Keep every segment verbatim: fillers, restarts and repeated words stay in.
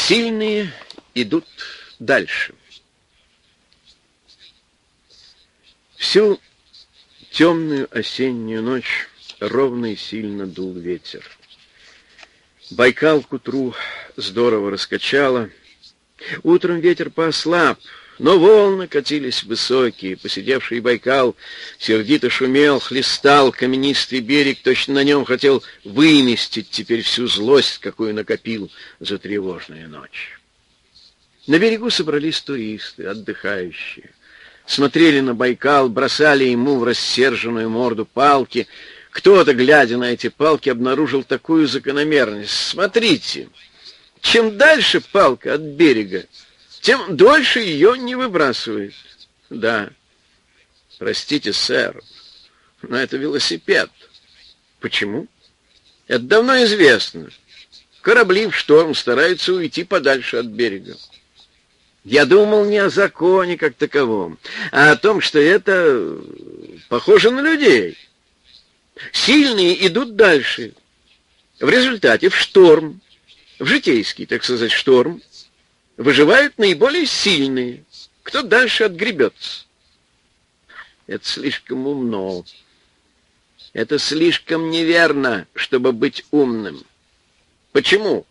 Сильные идут дальше. Всю темную осеннюю ночь ровно и сильно дул ветер. Байкал к утру здорово раскачало. Утром ветер поослаб, но волны катились высокие. Посидевший Байкал сердито шумел, хлестал каменистый берег, точно на нем хотел выместить теперь всю злость, какую накопил за тревожную ночь. На берегу собрались туристы, отдыхающие. Смотрели на Байкал, бросали ему в рассерженную морду палки. Кто-то, глядя на эти палки, обнаружил такую закономерность. Смотрите, чем дальше палка от берега, тем дольше ее не выбрасывает. Да, простите, сэр, но это велосипед. Почему? Это давно известно. Корабли в шторм стараются уйти подальше от берега. Я думал не о законе как таковом, а о том, что это похоже на людей. Сильные идут дальше. В результате в шторм, в житейский, так сказать, шторм, выживают наиболее сильные. Кто дальше отгребется? Это слишком умно. Это слишком неверно, чтобы быть умным. Почему?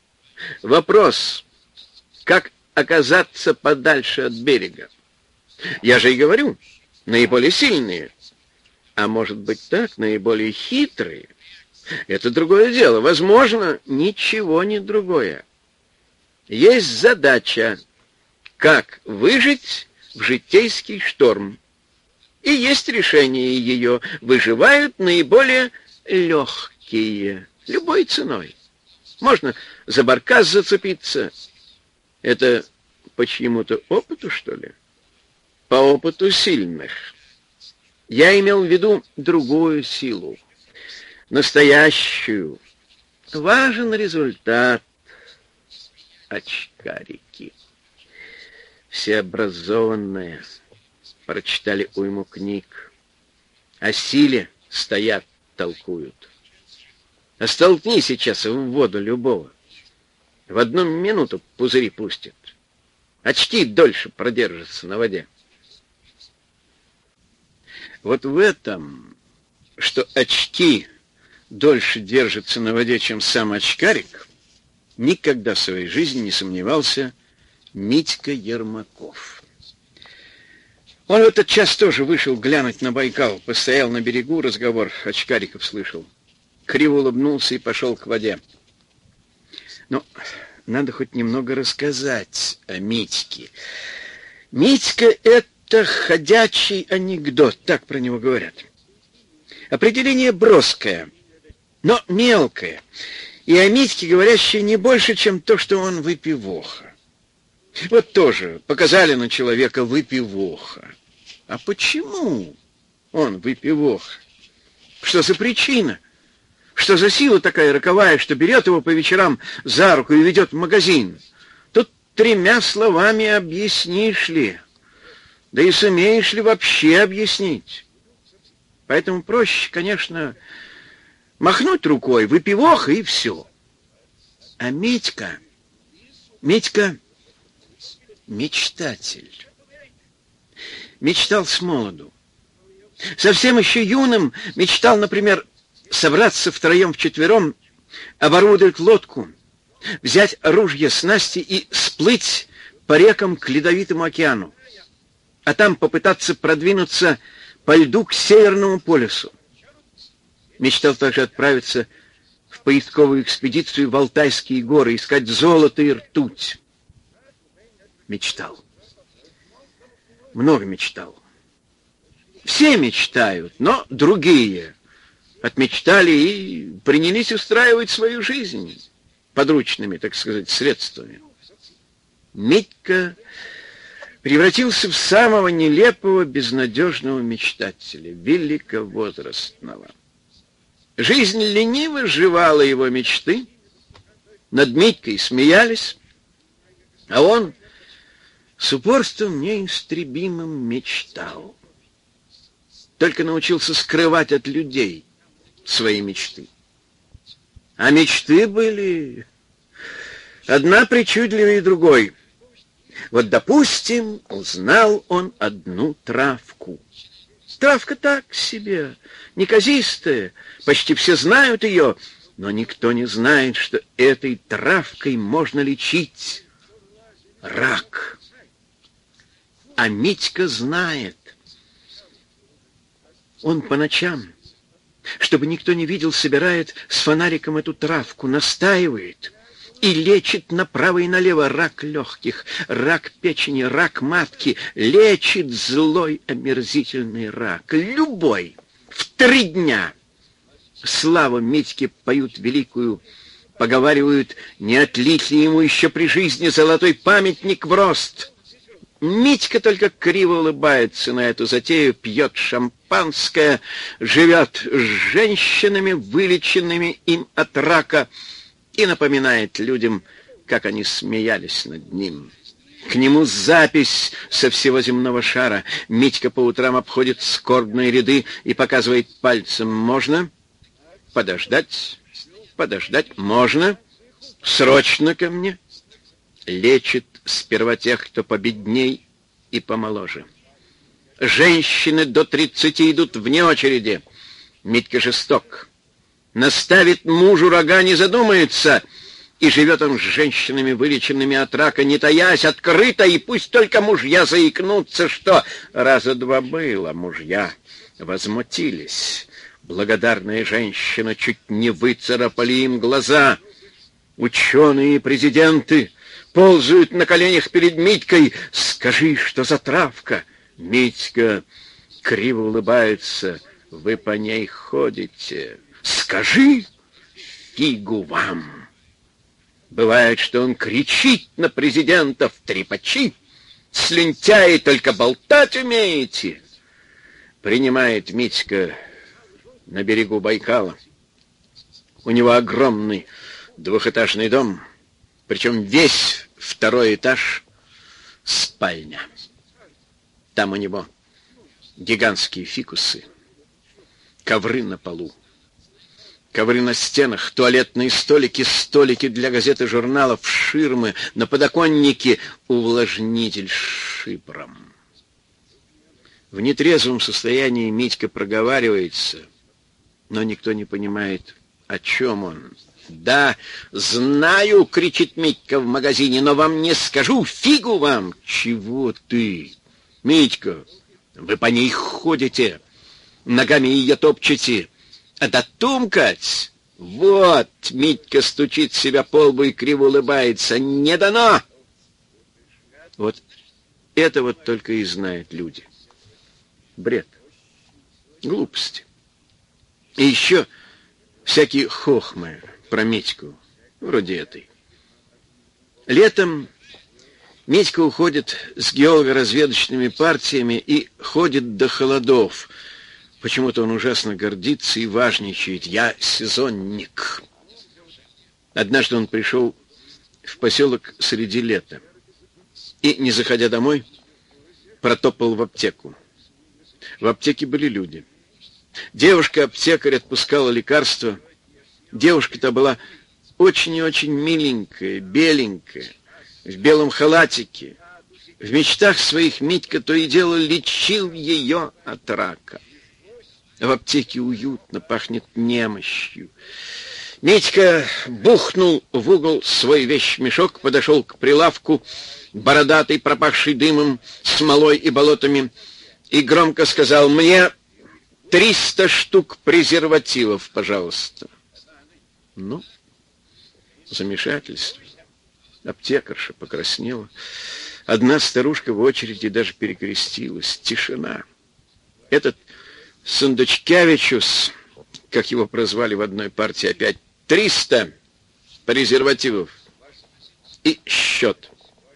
Вопрос, как оказаться подальше от берега? Я же и говорю, наиболее сильные. А может быть так, наиболее хитрые? Это другое дело. Возможно, ничего не другое. Есть задача, как выжить в житейский шторм. И есть решение ее. Выживают наиболее легкие, любой ценой. Можно за баркас зацепиться. Это по чьему-то опыту, что ли? По опыту сильных. Я имел в виду другую силу, настоящую. Важен результат. Очкарики. Все образованные прочитали уйму книг. О силе стоят, толкуют. А столкни сейчас в воду любого. В одну минуту пузыри пустит. Очки дольше продержатся на воде. Вот в этом, что очки дольше держатся на воде, чем сам очкарик, никогда в своей жизни не сомневался Митька Ермаков. Он в этот час тоже вышел глянуть на Байкал, постоял на берегу, разговор очкариков слышал. Криво улыбнулся и пошел к воде. Но надо хоть немного рассказать о Митьке. Митька — это Это ходячий анекдот, так про него говорят. Определение броское, но мелкое, и о Митьке говорящее не больше, чем то, что он выпивоха. Вот тоже показали на человека выпивоха. А почему он выпивоха? Что за причина? Что за сила такая роковая, что берет его по вечерам за руку и ведет в магазин? Тут тремя словами объяснишь ли? Да и сумеешь ли вообще объяснить? Поэтому проще, конечно, махнуть рукой, выпивоха, и все. А Митька, Митька мечтатель. Мечтал с молоду. Совсем еще юным мечтал, например, собраться втроем-вчетвером, оборудовать лодку, взять ружья, снасти и сплыть по рекам к ледовитому океану, а там попытаться продвинуться по льду к Северному полюсу. Мечтал также отправиться в поисковую экспедицию в Алтайские горы, искать золото и ртуть. Мечтал. Много мечтал. Все мечтают, но другие отмечтали и принялись устраивать свою жизнь подручными, так сказать, средствами. Митька превратился в самого нелепого, безнадежного мечтателя, великовозрастного. Жизнь лениво жевала его мечты, над Митькой смеялись, а он с упорством неистребимым мечтал. Только научился скрывать от людей свои мечты. А мечты были Одна причудливее другой. Вот, допустим, узнал он одну травку. Травка так себе, неказистая, почти все знают ее, но никто не знает, что этой травкой можно лечить рак. А Митька знает. Он по ночам, чтобы никто не видел, собирает с фонариком эту травку, настаивает и лечит направо и налево рак легких, рак печени, рак матки, лечит злой омерзительный рак, любой, в три дня. Славу Митьке поют великую, поговаривают, не отлить ли ему еще при жизни золотой памятник в рост. Митька только криво улыбается на эту затею, пьет шампанское, живет с женщинами, вылеченными им от рака, и напоминает людям, как они смеялись над ним. К нему запись со всего земного шара. Митька по утрам обходит скорбные ряды и показывает пальцем: можно подождать, подождать, можно, срочно ко мне. Лечит сперва тех, кто победней и помоложе. Женщины до тридцати идут вне очереди. Митька жесток. Наставит мужу рога, не задумается, и живет он с женщинами, вылеченными от рака, не таясь, открыто, и пусть только мужья заикнутся, что раза два было, мужья возмутились. Благодарные женщины чуть не выцарапали им глаза. Ученые и президенты ползают на коленях перед Митькой. «Скажи, что за травка?» Митька криво улыбается. «Вы по ней ходите. Скажи, фигу вам!» Бывает, что он кричит на президентов: «Трепачи! Слюнтяи, только болтать умеете!» Принимает Митька на берегу Байкала. У него огромный двухэтажный дом, причем весь второй этаж — спальня. Там у него гигантские фикусы, ковры на полу, ковры на стенах, туалетные столики, столики для газет и журналов, ширмы, на подоконнике увлажнитель с шипром. В нетрезвом состоянии Митька проговаривается, но никто не понимает, о чем он. «Да, знаю!» — кричит Митька в магазине, «но вам не скажу, фигу вам!» «Чего ты, Митька? Вы по ней ходите, ногами ее топчете, а дотумкать...» «Вот!» — Митька стучит себя по лбу и криво улыбается. «Не дано!» Вот это вот только и знают люди. Бред, глупости. И еще всякие хохмы про Митьку, вроде этой. Летом Митька уходит с геолого-разведочными партиями и ходит до холодов. Почему-то он ужасно гордится и важничает. «Я сезонник». Однажды он пришел в поселок среди лета и, не заходя домой, протопал в аптеку. В аптеке были люди. Девушка-аптекарь отпускала лекарства. Девушка-то была очень и очень миленькая, беленькая, в белом халатике. В мечтах своих Митька то и дело лечил ее от рака. В аптеке уютно, пахнет немощью. Митька бухнул в угол свой вещмешок, подошел к прилавку, бородатый, пропахший дымом, смолой и болотами, и громко сказал: «Мне триста штук презервативов, пожалуйста». Ну, замешательство. Аптекарша покраснела. Одна старушка в очереди даже перекрестилась. Тишина. Этот Сундучкевичус, как его прозвали в одной партии, опять триста презервативов и счет.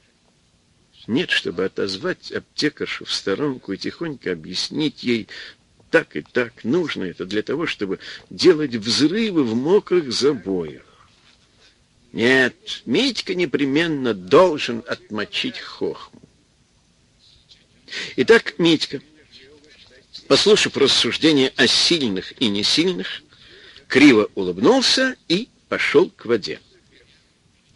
Нет, чтобы отозвать аптекаршу в сторонку и тихонько объяснить ей: так и так, нужно это для того, чтобы делать взрывы в мокрых забоях. Нет, Митька непременно должен отмочить хохму. Итак, Митька, послушав рассуждения о сильных и несильных, криво улыбнулся и пошел к воде.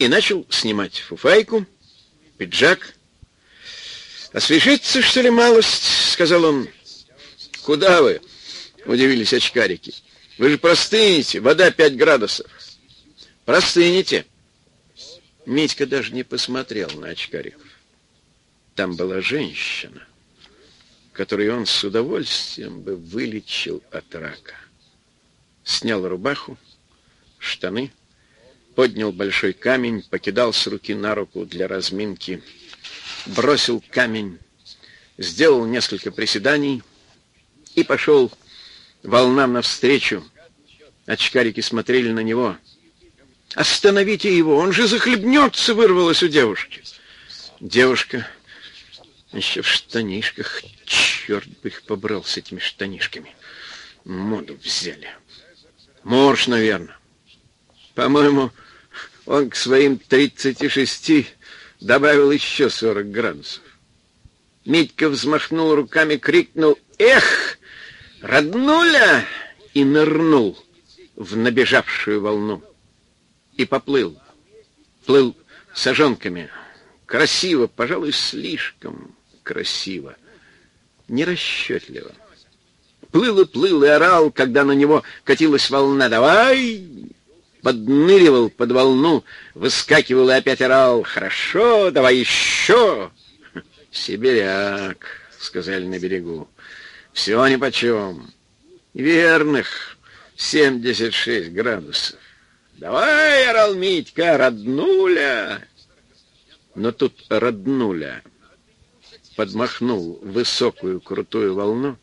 и начал снимать фуфайку, пиджак. «Освежиться, что ли, малость?» — сказал он. «Куда вы?» — удивились очкарики. «Вы же простынете, вода пять градусов». «Простынете». Митька даже не посмотрел на очкариков. Там была женщина, которую он с удовольствием бы вылечил от рака. Снял рубаху, штаны, поднял большой камень, покидал с руки на руку для разминки, бросил камень, сделал несколько приседаний и пошел волнам навстречу. Очкарики смотрели на него. «Остановите его, он же захлебнется!» — вырвалось у девушки. Девушка еще в штанишках. Черт бы их побрал с этими штанишками. Моду взяли. Морж, наверное. По-моему, он к своим тридцати шести добавил еще сорок градусов. Митька взмахнул руками, крикнул «Эх, роднуля!» и нырнул в набежавшую волну. И поплыл. Плыл сажонками. Красиво, пожалуй, слишком красиво. Нерасчетливо. Плыл и плыл и орал, когда на него катилась волна. «Давай!» Подныривал под волну, выскакивал и опять орал. «Хорошо, давай еще!» «Сибиряк», — сказали на берегу. «Все нипочем. Верных семьдесят шесть градусов. Давай!» — орал Митька. «Роднуля!» Но тут роднуля подмахнул высокую крутую волну.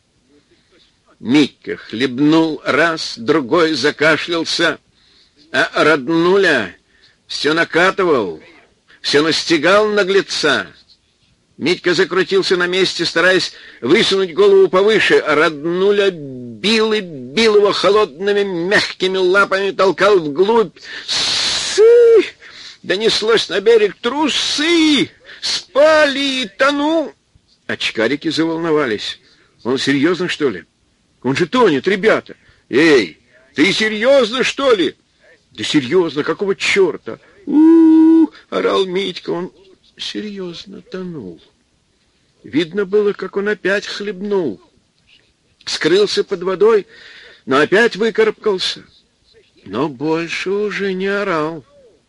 Митька хлебнул раз, другой закашлялся, а роднуля все накатывал, все настигал наглеца. Митька закрутился на месте, стараясь высунуть голову повыше, а роднуля бил и бил его холодными мягкими лапами, толкал вглубь. «Сы!» — донеслось на берег. «Трусы! Спали! Тону!» Очкарики заволновались. «Он серьезно, что ли? Он же тонет, ребята!» «Эй, ты серьезно, что ли?» «Да серьезно, какого черта?» «У-у-у!» — орал Митька. Он серьезно тонул. Видно было, как он опять хлебнул. Скрылся под водой, но опять выкарабкался. Но больше уже не орал.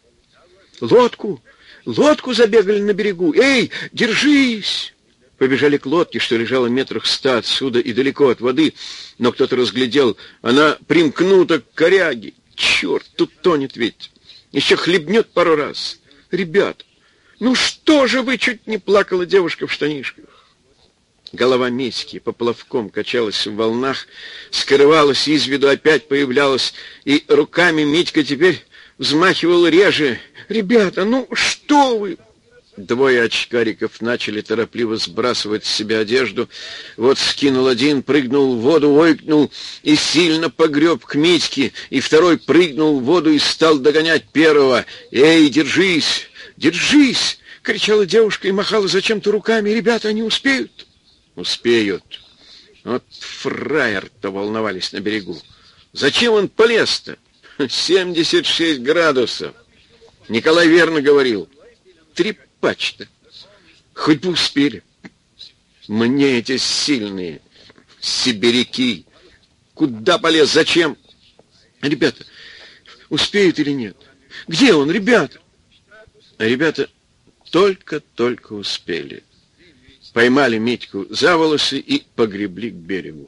«Лодку! Лодку!» забегали на берегу. «Эй, держись!» Побежали к лодке, что лежала метрах ста отсюда и далеко от воды, но кто-то разглядел, она примкнута к коряге. Черт, тут тонет ведь. Еще хлебнет пару раз. «Ребят, ну что же вы?» — чуть не плакала девушка в штанишках. Голова Митьки поплавком качалась в волнах, скрывалась из виду, опять появлялась, и руками Митька теперь взмахивал реже. «Ребята, ну что вы?» Двое очкариков начали торопливо сбрасывать с себя одежду. Вот скинул один, прыгнул в воду, ойкнул и сильно погреб к Митьке, и второй прыгнул в воду и стал догонять первого. «Эй, держись! Держись!» — кричала девушка и махала зачем-то руками. «Ребята, они успеют?» «Успеют». Вот фраер-то волновались на берегу. «Зачем он полез-то? семьдесят шесть градусов. Николай верно говорил. Трепач-то. Хоть бы успели. Мне эти сильные сибиряки. Куда полез? Зачем? Ребята, успеют или нет? Где он, ребята?» А ребята только-только успели. Поймали Митьку за волосы и погребли к берегу.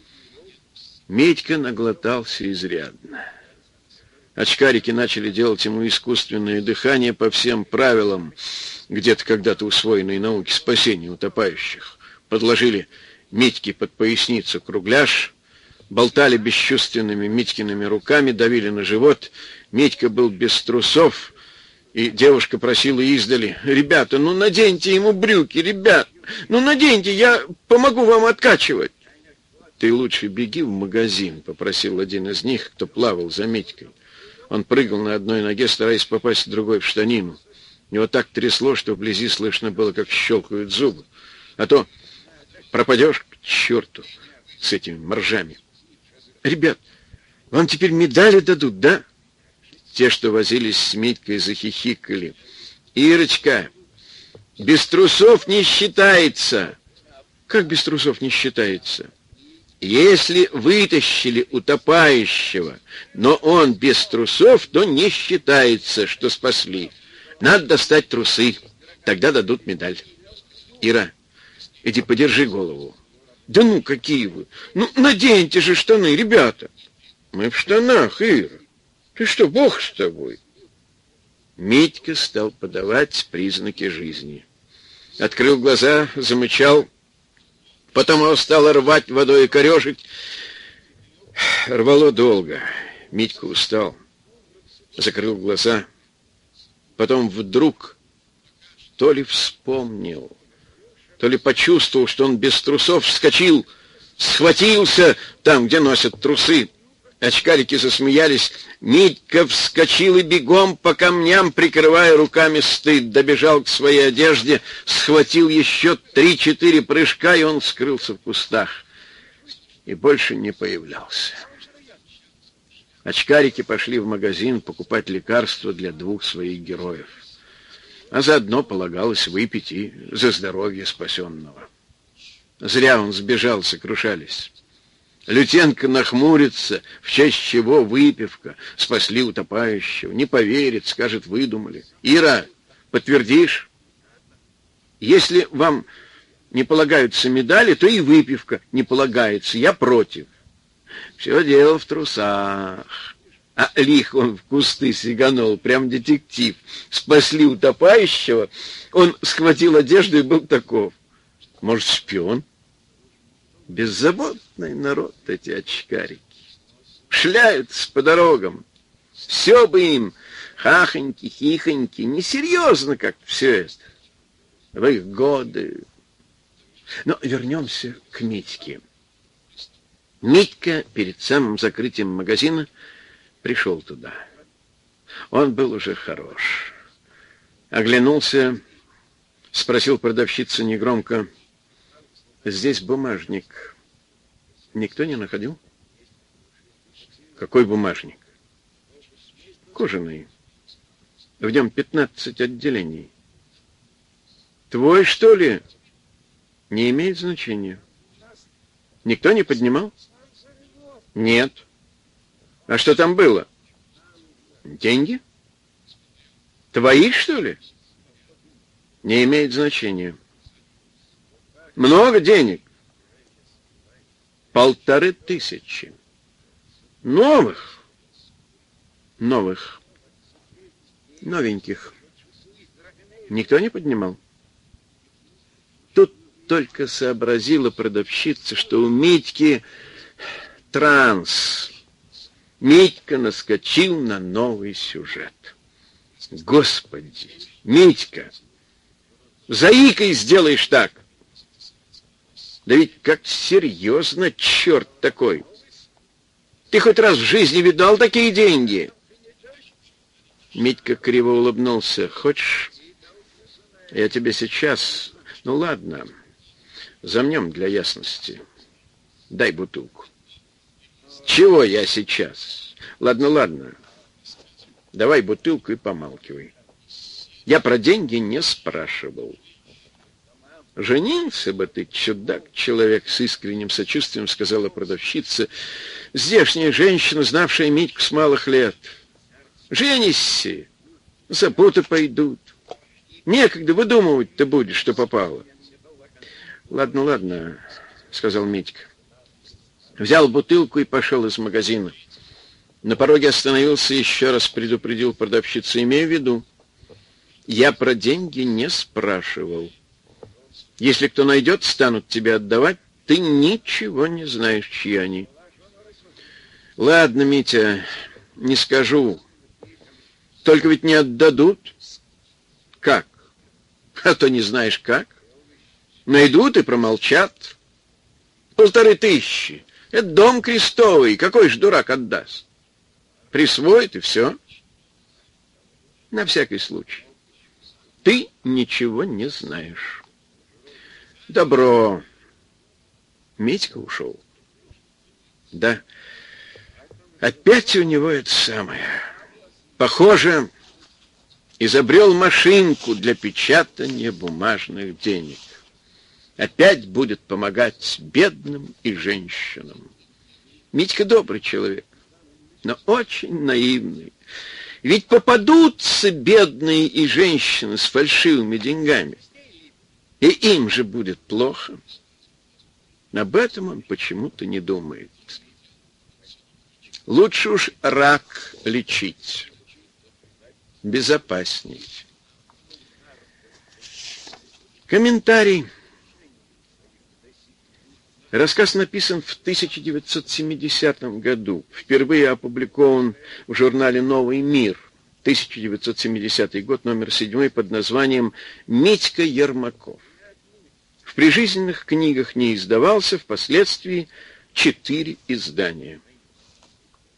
Митька наглотался изрядно. Очкарики начали делать ему искусственное дыхание по всем правилам, где-то когда-то усвоенной науки спасения утопающих. Подложили Митьке под поясницу кругляш, болтали бесчувственными Митькиными руками, давили на живот. Митька был без трусов, и девушка просила издали: «Ребята, ну наденьте ему брюки, ребят, ну наденьте, я помогу вам откачивать». «Ты лучше беги в магазин», — попросил один из них, кто плавал за Митькой. Он прыгал на одной ноге, стараясь попасть другой в штанину. Его так трясло, что вблизи слышно было, как щелкают зубы. А то пропадешь к черту с этими моржами. «Ребят, вам теперь медали дадут, да?» Те, что возились с Митькой, захихикали. «Ирочка, без трусов не считается!» «Как без трусов не считается?» «Если вытащили утопающего, но он без трусов, то не считается, что спасли. Надо достать трусы, тогда дадут медаль». «Ира, иди подержи голову». «Да ну, какие вы! Ну, наденьте же штаны, ребята!» «Мы в штанах, Ира. Ты что, бог с тобой?» Митька стал подавать признаки жизни. Открыл глаза, замычал, потом его стало рвать водой и корежить. Рвало долго. Митька устал. Закрыл глаза. Потом вдруг то ли вспомнил, то ли почувствовал, что он без трусов вскочил, схватился там, где носят трусы. Очкарики засмеялись. Митька вскочил и бегом по камням, прикрывая руками стыд, добежал к своей одежде, схватил еще три-четыре прыжка, и он скрылся в кустах. И больше не появлялся. Очкарики пошли в магазин покупать лекарства для двух своих героев. А заодно полагалось выпить и за здоровье спасенного. Зря он сбежал, сокрушались. Лютенко нахмурится, в честь чего выпивка, спасли утопающего. Не поверит, скажет, выдумали. Ира, подтвердишь? Если вам не полагаются медали, то и выпивка не полагается. Я против. Все дело в трусах. А лихо он в кусты сиганул, прям детектив. Спасли утопающего, он схватил одежду и был таков. Может, шпион? Беззаботный народ эти очкарики. Шляются по дорогам. Все бы им хахоньки, хихоньки. Несерьезно как-то все это. В их годы. Но вернемся к Митьке. Митька перед самым закрытием магазина пришел туда. Он был уже хорош. Оглянулся, спросил продавщицу негромко: «Здесь бумажник никто не находил?» «Какой бумажник?» «Кожаный. В нем пятнадцать отделений». «Твой, что ли?» «Не имеет значения». «Никто не поднимал?» «Нет». «А что там было?» «Деньги». «Твои, что ли?» «Не имеет значения». «Много денег?» «Полторы тысячи». «Новых?» «Новых. Новеньких». «Никто не поднимал?» Тут только сообразила продавщица, что у Митьки транс. Митька наскочил на новый сюжет. «Господи, Митька, заикой сделаешь так!» «Да ведь как серьезно, черт такой! Ты хоть раз в жизни видал такие деньги?» Митька криво улыбнулся. «Хочешь, я тебе сейчас... Ну ладно, замнем для ясности. Дай бутылку». «Чего я сейчас? Ладно, ладно. Давай бутылку и помалкивай. Я про деньги не спрашивал». «Женился бы ты, чудак-человек», — с искренним сочувствием сказала продавщица, здешняя женщина, знавшая Митьку с малых лет. «Женись, заботы пойдут. Некогда выдумывать ты будешь, что попало». «Ладно, ладно», — сказал Митька. Взял бутылку и пошел из магазина. На пороге остановился, еще раз предупредил продавщицу: «Имею в виду, я про деньги не спрашивал. Если кто найдет, станут тебе отдавать, ты ничего не знаешь, чьи они». «Ладно, Митя, не скажу. Только ведь не отдадут». «Как? А то не знаешь как. Найдут и промолчат. Полторы тысячи. Это дом крестовый. Какой ж дурак отдаст? Присвоит и все. На всякий случай. Ты ничего не знаешь». «Добро». Митька ушел. Да, опять у него это самое. Похоже, изобрел машинку для печатания бумажных денег. Опять будет помогать бедным и женщинам. Митька добрый человек, но очень наивный. Ведь попадутся бедные и женщины с фальшивыми деньгами, и им же будет плохо. Об этом он почему-то не думает. Лучше уж рак лечить. Безопасней. Комментарий. Рассказ написан в тысяча девятьсот семидесятом году. Впервые опубликован в журнале «Новый мир». тысяча девятьсот семидесятый год, номер седьмой, под названием «Митька Ермаков». В прижизненных книгах не издавался, впоследствии четыре издания.